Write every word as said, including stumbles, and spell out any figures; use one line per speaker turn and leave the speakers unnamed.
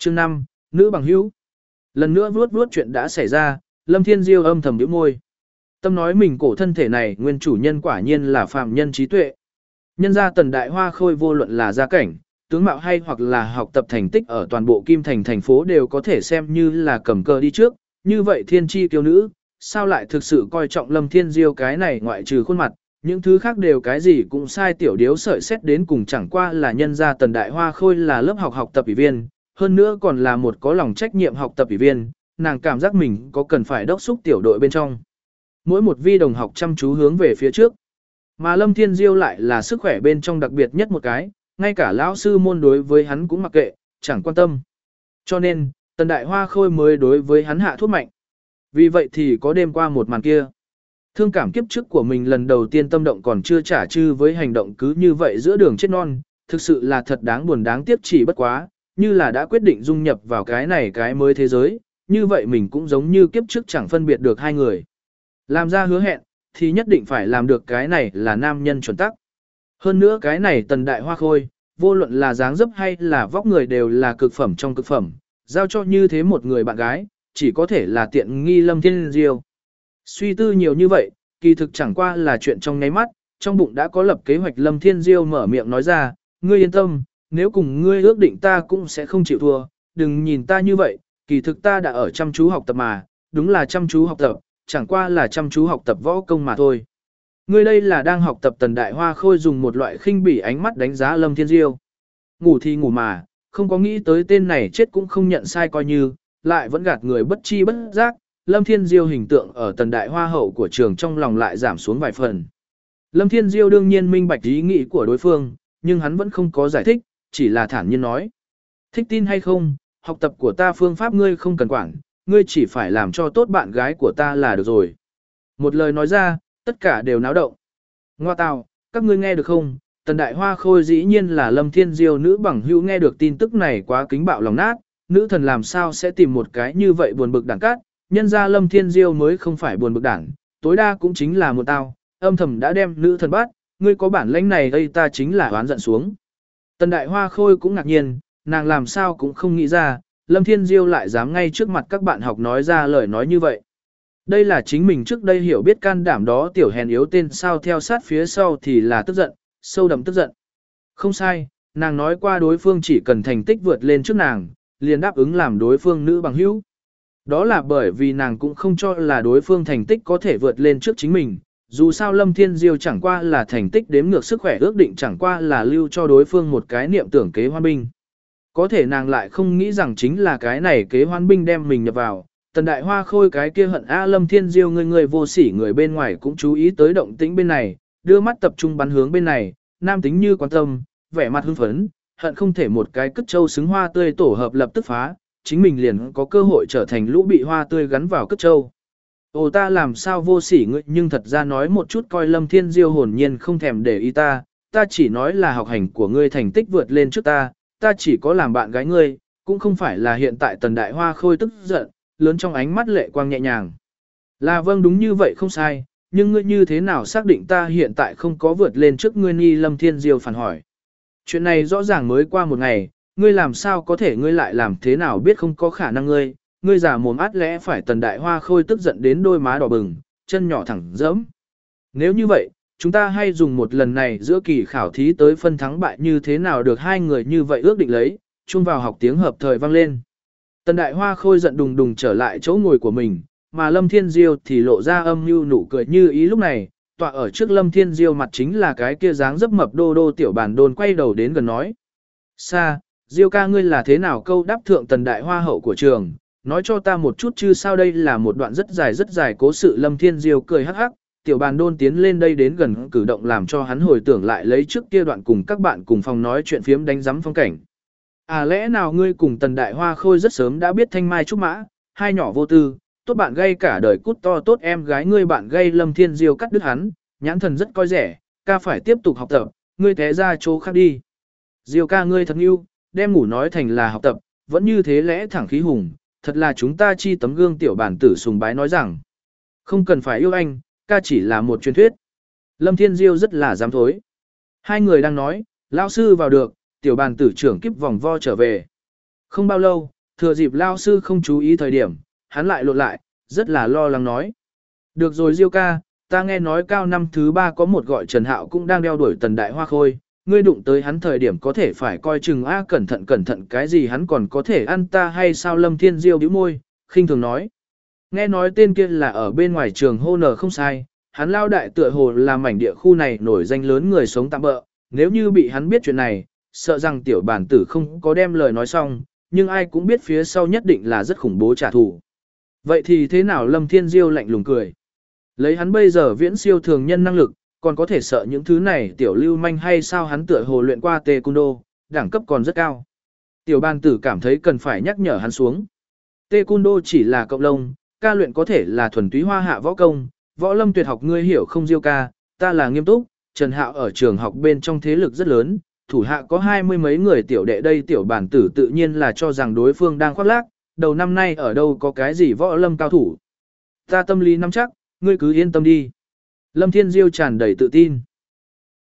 Chương năm, nữ bằng hữu. Lần nữa vuốt vuốt chuyện đã xảy ra, Lâm Thiên Diêu âm thầm nhíu môi. Tâm nói mình cổ thân thể này nguyên chủ nhân quả nhiên là phàm nhân trí tuệ. Nhân gia Tần Đại Hoa Khôi vô luận là gia cảnh, tướng mạo hay hoặc là học tập thành tích ở toàn bộ Kim Thành thành phố đều có thể xem như là cầm cờ đi trước, như vậy thiên chi kiêu nữ, sao lại thực sự coi trọng Lâm Thiên Diêu cái này ngoại trừ khuôn mặt, những thứ khác đều cái gì cũng sai tiểu điếu sợi xét đến cùng chẳng qua là nhân gia Tần Đại Hoa Khôi là lớp học học tập ủy viên, hơn nữa còn là một có lòng trách nhiệm học tập ủy viên, nàng cảm giác mình có cần phải đốc xúc tiểu đội bên trong. Mỗi một vi đồng học chăm chú hướng về phía trước. Mà Lâm Thiên Diêu lại là sức khỏe bên trong đặc biệt nhất một cái, ngay cả lão sư môn đối với hắn cũng mặc kệ, chẳng quan tâm. Cho nên, Tần Đại Hoa Khôi mới đối với hắn hạ thuốc mạnh. Vì vậy thì có đêm qua một màn kia. Thương cảm kiếp trước của mình lần đầu tiên tâm động còn chưa trả chư với hành động cứ như vậy giữa đường chết non, thực sự là thật đáng buồn đáng tiếc chỉ bất quá, như là đã quyết định dung nhập vào cái này cái mới thế giới, như vậy mình cũng giống như kiếp trước chẳng phân biệt được hai người. Làm ra hứa hẹn, thì nhất định phải làm được cái này là nam nhân chuẩn tắc. Hơn nữa cái này Tần Đại Hoa Khôi, vô luận là dáng dấp hay là vóc người đều là cực phẩm trong cực phẩm, giao cho như thế một người bạn gái, chỉ có thể là tiện nghi Lâm Thiên Diêu. Suy tư nhiều như vậy, kỳ thực chẳng qua là chuyện trong nháy mắt, trong bụng đã có lập kế hoạch. Lâm Thiên Diêu mở miệng nói ra, ngươi yên tâm, nếu cùng ngươi ước định ta cũng sẽ không chịu thua, đừng nhìn ta như vậy, kỳ thực ta đã ở chăm chú học tập mà, đúng là chăm chú học tập, chẳng qua là chăm chú học tập võ công mà thôi. Ngươi đây là đang học tập. Tần Đại Hoa Khôi dùng một loại khinh bỉ ánh mắt đánh giá Lâm Thiên Diêu. Ngủ thì ngủ mà, không có nghĩ tới tên này chết cũng không nhận sai coi như, lại vẫn gạt người bất chi bất giác. Lâm Thiên Diêu hình tượng ở Tần Đại Hoa hậu của trường trong lòng lại giảm xuống vài phần. Lâm Thiên Diêu đương nhiên minh bạch ý nghĩ của đối phương, nhưng hắn vẫn không có giải thích, chỉ là thản nhiên nói. Thích tin hay không, học tập của ta phương pháp ngươi không cần quản, ngươi chỉ phải làm cho tốt bạn gái của ta là được rồi. Một lời nói ra, tất cả đều náo động. Ngoa tào, các ngươi nghe được không? Tần Đại Hoa Khôi dĩ nhiên là Lâm Thiên Diêu nữ bằng hữu, nghe được tin tức này quá kính bạo lòng nát, nữ thần làm sao sẽ tìm một cái như vậy buồn bực đảng cát, nhân ra Lâm Thiên Diêu mới không phải buồn bực đảng, tối đa cũng chính là một tao, âm thầm đã đem nữ thần bắt, ngươi có bản lĩnh này đây ta chính là oán giận xuống. Tần Đại Hoa Khôi cũng ngạc nhiên, nàng làm sao cũng không nghĩ ra, Lâm Thiên Diêu lại dám ngay trước mặt các bạn học nói ra lời nói như vậy. Đây là chính mình trước đây hiểu biết can đảm đó tiểu hèn yếu tên sao theo sát phía sau thì là tức giận, sâu đậm tức giận. Không sai, nàng nói qua đối phương chỉ cần thành tích vượt lên trước nàng, liền đáp ứng làm đối phương nữ bằng hữu. Đó là bởi vì nàng cũng không cho là đối phương thành tích có thể vượt lên trước chính mình, dù sao Lâm Thiên Diêu chẳng qua là thành tích đếm ngược sức khỏe ước định chẳng qua là lưu cho đối phương một cái niệm tưởng kế hoan binh. Có thể nàng lại không nghĩ rằng chính là cái này kế hoan binh đem mình nhập vào. Tần Đại Hoa Khôi cái kia hận A Lâm Thiên Diêu người người vô sỉ người bên ngoài cũng chú ý tới động tĩnh bên này, đưa mắt tập trung bắn hướng bên này, nam tính như quan tâm, vẻ mặt hưng phấn, hận không thể một cái cất châu xứng hoa tươi tổ hợp lập tức phá, chính mình liền có cơ hội trở thành lũ bị hoa tươi gắn vào cất châu. Ồ ta làm sao vô sỉ ngươi, nhưng thật ra nói một chút coi Lâm Thiên Diêu hồn nhiên không thèm để ý ta, ta chỉ nói là học hành của ngươi thành tích vượt lên trước ta, ta chỉ có làm bạn gái ngươi, cũng không phải là hiện tại. Tần Đại Hoa Khôi tức giận, lớn trong ánh mắt lệ quang nhẹ nhàng. Là vâng đúng như vậy không sai, nhưng ngươi như thế nào xác định ta hiện tại không có vượt lên trước ngươi ni? Lâm Thiên Diêu phản hỏi. Chuyện này rõ ràng mới qua một ngày, ngươi làm sao có thể, ngươi lại làm thế nào biết không có khả năng ngươi, ngươi giả mồm át lẽ phải. Tần Đại Hoa Khôi tức giận đến đôi má đỏ bừng, chân nhỏ thẳng dẫm. Nếu như vậy, chúng ta hay dùng một lần này giữa kỳ khảo thí tới phân thắng bại như thế nào được? Hai người như vậy ước định lấy, chung vào học tiếng hợp thời vang lên. Tần Đại Hoa Khôi giận đùng đùng trở lại chỗ ngồi của mình, mà Lâm Thiên Diêu thì lộ ra âm mưu nụ cười như ý. Lúc này, tọa ở trước Lâm Thiên Diêu mặt chính là cái kia dáng dấp mập đô đô tiểu bản đôn quay đầu đến gần nói. Sa, Diêu ca ngươi là thế nào câu đáp thượng Tần Đại Hoa hậu của trường, nói cho ta một chút chứ sao? Đây là một đoạn rất dài rất dài cố sự. Lâm Thiên Diêu cười hắc hắc, tiểu bàn đôn tiến lên đây đến gần cử động làm cho hắn hồi tưởng lại lấy trước kia đoạn cùng các bạn cùng phòng nói chuyện phiếm đánh giấm phong cảnh. À lẽ nào ngươi cùng Tần Đại Hoa Khôi rất sớm đã biết thanh mai trúc mã, hai nhỏ vô tư, tốt bạn gây cả đời cút to tốt em gái ngươi bạn gây? Lâm Thiên Diêu cắt đứt hắn, nhãn thần rất coi rẻ, ca phải tiếp tục học tập, ngươi té ra chỗ khác đi. Diêu ca ngươi thật yêu, đem ngủ nói thành là học tập, vẫn như thế lẽ thẳng khí hùng, thật là chúng ta chi tấm gương. Tiểu bản tử sùng bái nói rằng, không cần phải yêu anh, ca chỉ là một truyền thuyết. Lâm Thiên Diêu rất là dám thối. Hai người đang nói, lão sư vào được, tiểu bàn tử trưởng kíp vòng vo trở về. Không bao lâu, thừa dịp lao sư không chú ý thời điểm, hắn lại lộn lại, rất là lo lắng nói. Được rồi Diêu ca, ta nghe nói cao năm thứ ba có một gọi Trần Hạo cũng đang đeo đuổi Tần Đại Hoa Khôi, ngươi đụng tới hắn thời điểm có thể phải coi chừng a cẩn thận cẩn thận cái gì hắn còn có thể ăn ta hay sao Lâm Thiên Diêu bĩu môi, khinh thường nói. Nghe nói tên kia là ở bên ngoài trường hô nở không sai, hắn lao đại tựa hồ là mảnh địa khu này nổi danh lớn người sống tạm bỡ, nếu như bị hắn biết chuyện này, sợ rằng tiểu bản tử không có đem lời nói xong, nhưng ai cũng biết phía sau nhất định là rất khủng bố trả thù. Vậy thì thế nào Lâm Thiên Diêu lạnh lùng cười. Lấy hắn bây giờ viễn siêu thường nhân năng lực, còn có thể sợ những thứ này tiểu lưu manh hay sao hắn tựa hồ luyện qua taekwondo, đẳng cấp còn rất cao. Tiểu bàn tử cảm thấy cần phải nhắc nhở hắn xuống. Taekwondo chỉ là cộng lông, ca luyện có thể là thuần túy hoa hạ võ công, võ lâm tuyệt học ngươi hiểu không Diêu ca, ta là nghiêm túc, Trần Hạo ở trường học bên trong thế lực rất lớn, thủ hạ có hai mươi mấy người tiểu đệ đây tiểu bản tử tự nhiên là cho rằng đối phương đang khoác lác, đầu năm nay ở đâu có cái gì võ lâm cao thủ. Ta tâm lý nắm chắc, ngươi cứ yên tâm đi. Lâm Thiên Diêu tràn đầy tự tin.